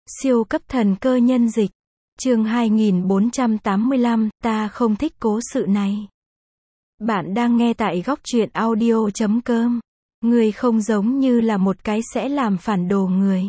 Siêu cấp thần cơ nhân dịch. Chương 2485, ta không thích cố sự này. Bạn đang nghe tại góc truyện audio.com. Người không giống như là một cái sẽ làm phản đồ người.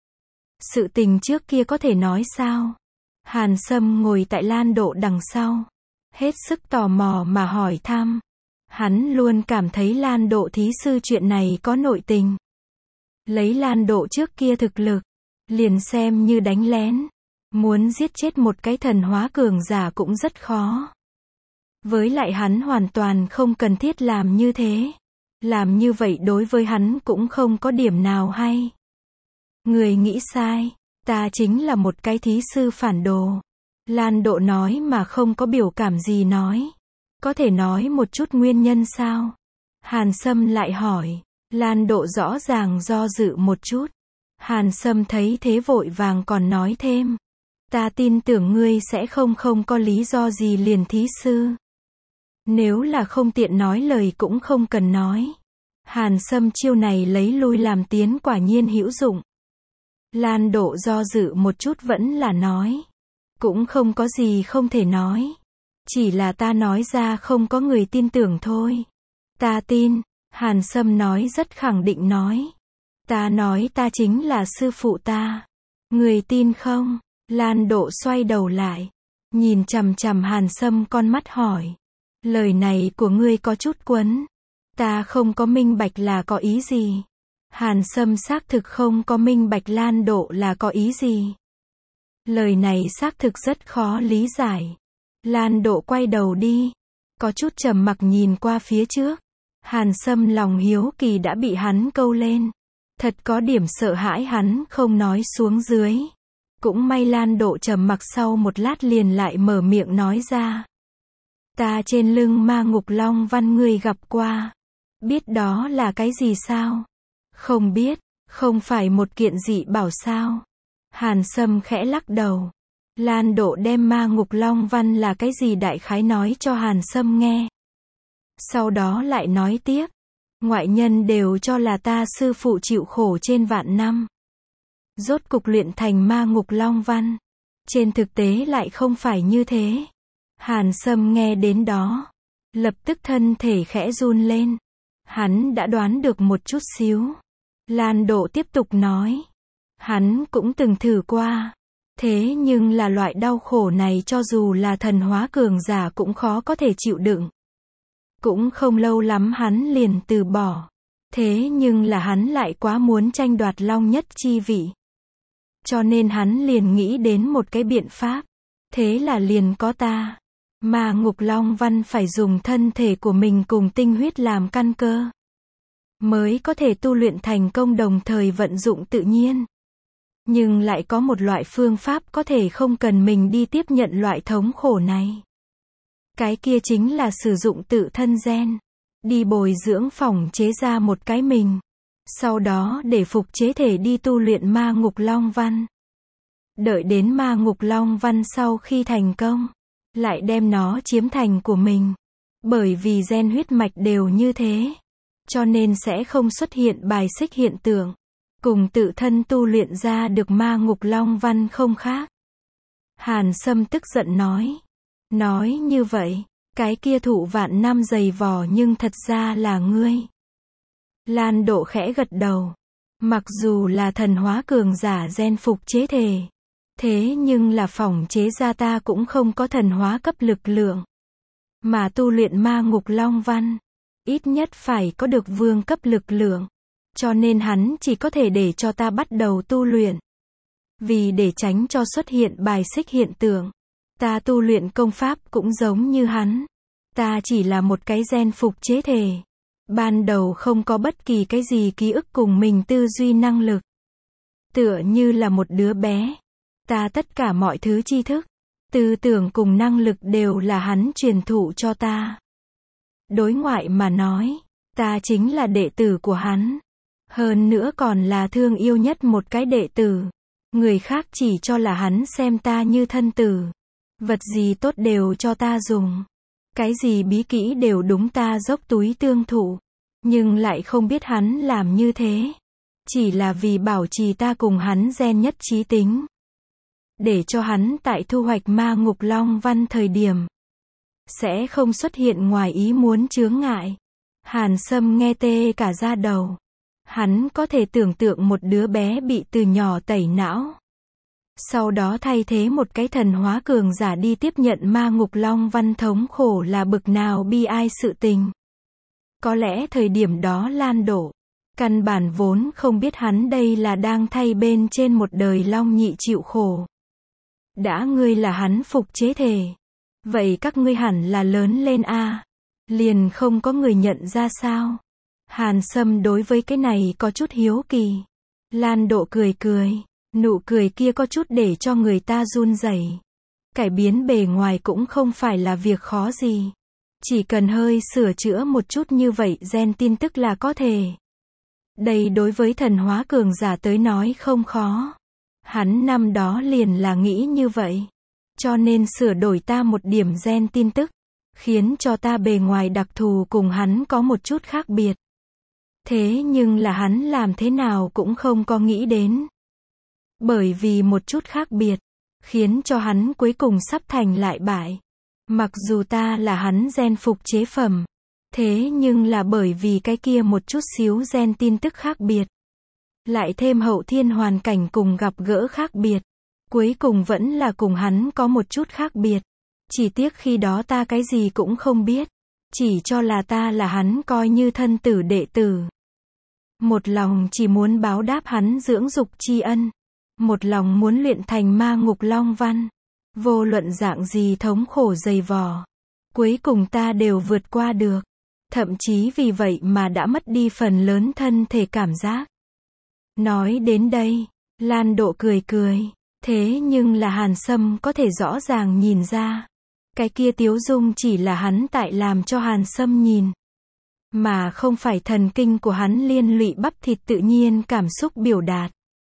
Sự tình trước kia có thể nói sao? Hàn Sâm ngồi tại Lan Độ đằng sau. Hết sức tò mò mà hỏi thăm. Hắn luôn cảm thấy Lan Độ thí sư chuyện này có nội tình. Lấy Lan Độ trước kia thực lực, liền xem như đánh lén. Muốn giết chết một cái thần hóa cường giả cũng rất khó. Với lại hắn hoàn toàn không cần thiết làm như thế. Làm như vậy đối với hắn cũng không có điểm nào hay. Người nghĩ sai, ta chính là một cái thí sư phản đồ. Lan Độ nói mà không có biểu cảm gì nói. Có thể nói một chút nguyên nhân sao? Hàn Sâm lại hỏi. Lan Độ rõ ràng do dự một chút. Hàn Sâm thấy thế vội vàng còn nói thêm. Ta tin tưởng ngươi sẽ không có lý do gì liền thí sư. Nếu là không tiện nói lời cũng không cần nói. Hàn Sâm chiêu này lấy lui làm tiến quả nhiên hữu dụng. Lan Độ do dự một chút vẫn là nói. Cũng không có gì không thể nói. Chỉ là ta nói ra không có người tin tưởng thôi. Ta tin, Hàn Sâm nói rất khẳng định nói. Ta nói ta chính là sư phụ ta. Người tin không? Lan Độ xoay đầu lại. Nhìn chằm chằm Hàn Sâm con mắt hỏi. Lời này của ngươi có chút quấn. Ta không có minh bạch là có ý gì. Hàn Sâm xác thực không có minh bạch Lan Độ là có ý gì. Lời này xác thực rất khó lý giải. Lan Độ quay đầu đi. Có chút trầm mặc nhìn qua phía trước. Hàn Sâm lòng hiếu kỳ đã bị hắn câu lên. Thật có điểm sợ hãi hắn không nói xuống dưới. Cũng may Lan Độ trầm mặc sau một lát liền lại mở miệng nói ra. Ta trên lưng ma ngục long văn ngươi gặp qua. Biết đó là cái gì sao? Không biết, không phải một kiện dị bảo sao? Hàn Sâm khẽ lắc đầu. Lan Độ đem ma ngục long văn là cái gì đại khái nói cho Hàn Sâm nghe. Sau đó lại nói tiếp. Ngoại nhân đều cho là ta sư phụ chịu khổ trên vạn năm. Rốt cục luyện thành ma ngục long văn. Trên thực tế lại không phải như thế. Hàn Sâm nghe đến đó. Lập tức thân thể khẽ run lên. Hắn đã đoán được một chút xíu. Lan Độ tiếp tục nói. Hắn cũng từng thử qua. Thế nhưng là loại đau khổ này cho dù là thần hóa cường giả cũng khó có thể chịu đựng. Cũng không lâu lắm hắn liền từ bỏ. Thế nhưng là hắn lại quá muốn tranh đoạt long nhất chi vị. Cho nên hắn liền nghĩ đến một cái biện pháp. Thế là liền có ta. Ma ngục long văn phải dùng thân thể của mình cùng tinh huyết làm căn cơ. Mới có thể tu luyện thành công đồng thời vận dụng tự nhiên. Nhưng lại có một loại phương pháp có thể không cần mình đi tiếp nhận loại thống khổ này. Cái kia chính là sử dụng tự thân gen. Đi bồi dưỡng phỏng chế ra một cái mình. Sau đó để phục chế thể đi tu luyện ma ngục long văn. Đợi đến ma ngục long văn sau khi thành công. Lại đem nó chiếm thành của mình. Bởi vì gen huyết mạch đều như thế. Cho nên sẽ không xuất hiện bài xích hiện tượng. Cùng tự thân tu luyện ra được ma ngục long văn không khác. Hàn Sâm tức giận nói. Nói như vậy, cái kia thụ vạn năm dày vò nhưng thật ra là ngươi. Lan Độ khẽ gật đầu. Mặc dù là thần hóa cường giả gen phục chế thể. Thế nhưng là phỏng chế ra ta cũng không có thần hóa cấp lực lượng. Mà tu luyện ma ngục long văn. Ít nhất phải có được vương cấp lực lượng. Cho nên hắn chỉ có thể để cho ta bắt đầu tu luyện. Vì để tránh cho xuất hiện bài xích hiện tượng. Ta tu luyện công pháp cũng giống như hắn. Ta chỉ là một cái gen phục chế thể. Ban đầu không có bất kỳ cái gì ký ức cùng mình tư duy năng lực. Tựa như là một đứa bé. Ta tất cả mọi thứ tri thức, tư tưởng cùng năng lực đều là hắn truyền thụ cho ta. Đối ngoại mà nói, ta chính là đệ tử của hắn. Hơn nữa còn là thương yêu nhất một cái đệ tử. Người khác chỉ cho là hắn xem ta như thân tử. Vật gì tốt đều cho ta dùng. Cái gì bí kỹ đều đúng ta dốc túi tương thụ. Nhưng lại không biết hắn làm như thế. Chỉ là vì bảo trì ta cùng hắn gen nhất trí tính. Để cho hắn tại thu hoạch ma ngục long văn thời điểm. Sẽ không xuất hiện ngoài ý muốn chướng ngại. Hàn Sâm nghe tê cả da đầu. Hắn có thể tưởng tượng một đứa bé bị từ nhỏ tẩy não. Sau đó thay thế một cái thần hóa cường giả đi tiếp nhận ma ngục long văn thống khổ là bực nào bi ai sự tình. Có lẽ thời điểm đó Lan Độ căn bản vốn không biết hắn đây là đang thay bên trên một đời long nhị chịu khổ. Đã ngươi là hắn phục chế thể. Vậy các ngươi hẳn là lớn lên a. Liền không có người nhận ra sao? Hàn Sâm đối với cái này có chút hiếu kỳ. Lan Độ cười cười. Nụ cười kia có chút để cho người ta run rẩy. Cải biến bề ngoài cũng không phải là việc khó gì. Chỉ cần hơi sửa chữa một chút như vậy gen tin tức là có thể. Đây đối với thần hóa cường giả tới nói không khó. Hắn năm đó liền là nghĩ như vậy. Cho nên sửa đổi ta một điểm gen tin tức. Khiến cho ta bề ngoài đặc thù cùng hắn có một chút khác biệt. Thế nhưng là hắn làm thế nào cũng không có nghĩ đến. Bởi vì một chút khác biệt. Khiến cho hắn cuối cùng sắp thành lại bại. Mặc dù ta là hắn gen phục chế phẩm. Thế nhưng là bởi vì cái kia một chút xíu gen tin tức khác biệt. Lại thêm hậu thiên hoàn cảnh cùng gặp gỡ khác biệt. Cuối cùng vẫn là cùng hắn có một chút khác biệt. Chỉ tiếc khi đó ta cái gì cũng không biết. Chỉ cho là ta là hắn coi như thân tử đệ tử. Một lòng chỉ muốn báo đáp hắn dưỡng dục tri ân. Một lòng muốn luyện thành ma ngục long văn. Vô luận dạng gì thống khổ dày vò. Cuối cùng ta đều vượt qua được. Thậm chí vì vậy mà đã mất đi phần lớn thân thể cảm giác. Nói đến đây, Lan Độ cười cười. Thế nhưng là Hàn Sâm có thể rõ ràng nhìn ra. Cái kia tiếu dung chỉ là hắn tại làm cho Hàn Sâm nhìn. Mà không phải thần kinh của hắn liên lụy bắp thịt tự nhiên cảm xúc biểu đạt.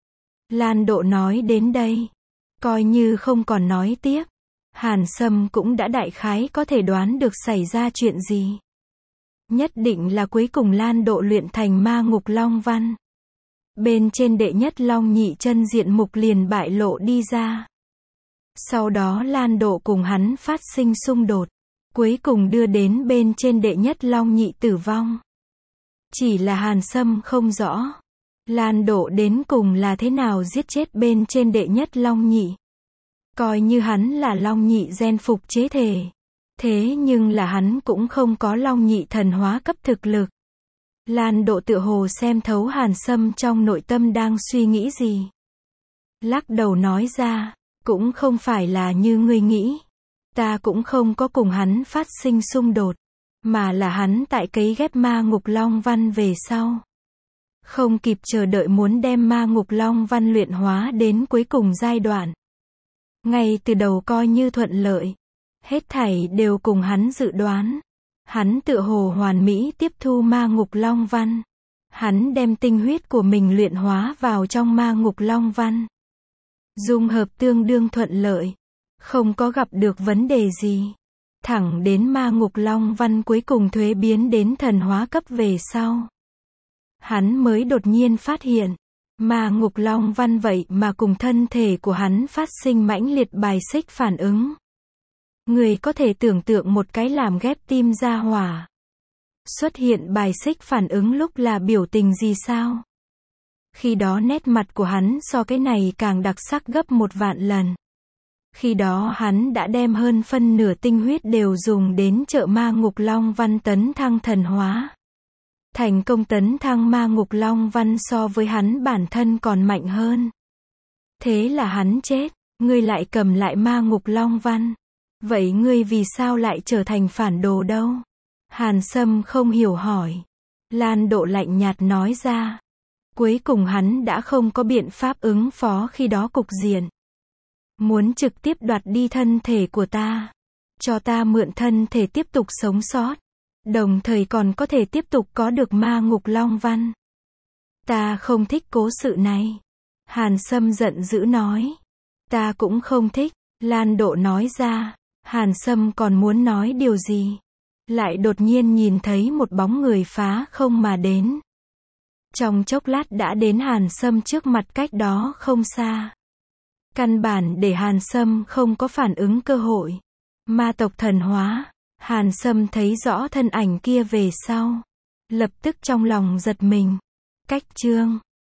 Lan Độ nói đến đây. Coi như không còn nói tiếp. Hàn Sâm cũng đã đại khái có thể đoán được xảy ra chuyện gì. Nhất định là cuối cùng Lan Độ luyện thành ma ngục long văn. Bên trên đệ nhất long nhị chân diện mục liền bại lộ đi ra. Sau đó Lan Độ cùng hắn phát sinh xung đột. Cuối cùng đưa đến bên trên đệ nhất long nhị tử vong. Chỉ là Hàn Sâm không rõ. Lan Độ đến cùng là thế nào giết chết bên trên đệ nhất long nhị. Coi như hắn là long nhị gen phục chế thể. Thế nhưng là hắn cũng không có long nhị thần hóa cấp thực lực. Lan Độ tựa hồ xem thấu Hàn Sâm trong nội tâm đang suy nghĩ gì. Lắc đầu nói ra, cũng không phải là như ngươi nghĩ. Ta cũng không có cùng hắn phát sinh xung đột. Mà là hắn tại cấy ghép ma ngục long văn về sau. Không kịp chờ đợi muốn đem ma ngục long văn luyện hóa đến cuối cùng giai đoạn. Ngay từ đầu coi như thuận lợi. Hết thảy đều cùng hắn dự đoán. Hắn tựa hồ hoàn mỹ tiếp thu ma ngục long văn. Hắn đem tinh huyết của mình luyện hóa vào trong ma ngục long văn. Dung hợp tương đương thuận lợi. Không có gặp được vấn đề gì. Thẳng đến ma ngục long văn cuối cùng thuế biến đến thần hóa cấp về sau. Hắn mới đột nhiên phát hiện. Ma ngục long văn vậy mà cùng thân thể của hắn phát sinh mãnh liệt bài xích phản ứng. Người có thể tưởng tượng một cái làm ghép tim ra hỏa. Xuất hiện bài xích phản ứng lúc là biểu tình gì sao? Khi đó nét mặt của hắn so cái này càng đặc sắc gấp 1.000.000 lần. Khi đó hắn đã đem hơn phân nửa tinh huyết đều dùng đến trợ ma ngục long văn tấn thăng thần hóa. Thành công tấn thăng ma ngục long văn so với hắn bản thân còn mạnh hơn. Thế là hắn chết, ngươi lại cầm lại ma ngục long văn. Vậy ngươi vì sao lại trở thành phản đồ đâu? Hàn Sâm không hiểu hỏi. Lan Độ lạnh nhạt nói ra. Cuối cùng hắn đã không có biện pháp ứng phó khi đó cục diện. Muốn trực tiếp đoạt đi thân thể của ta. Cho ta mượn thân thể tiếp tục sống sót. Đồng thời còn có thể tiếp tục có được ma ngục long văn. Ta không thích cố sự này. Hàn Sâm giận dữ nói. Ta cũng không thích. Lan Độ nói ra. Hàn Sâm còn muốn nói điều gì. Lại đột nhiên nhìn thấy một bóng người phá không mà đến. Trong chốc lát đã đến Hàn Sâm trước mặt cách đó không xa. Căn bản để Hàn Sâm không có phản ứng cơ hội. Ma tộc thần hóa. Hàn Sâm thấy rõ thân ảnh kia về sau. Lập tức trong lòng giật mình. Cách chương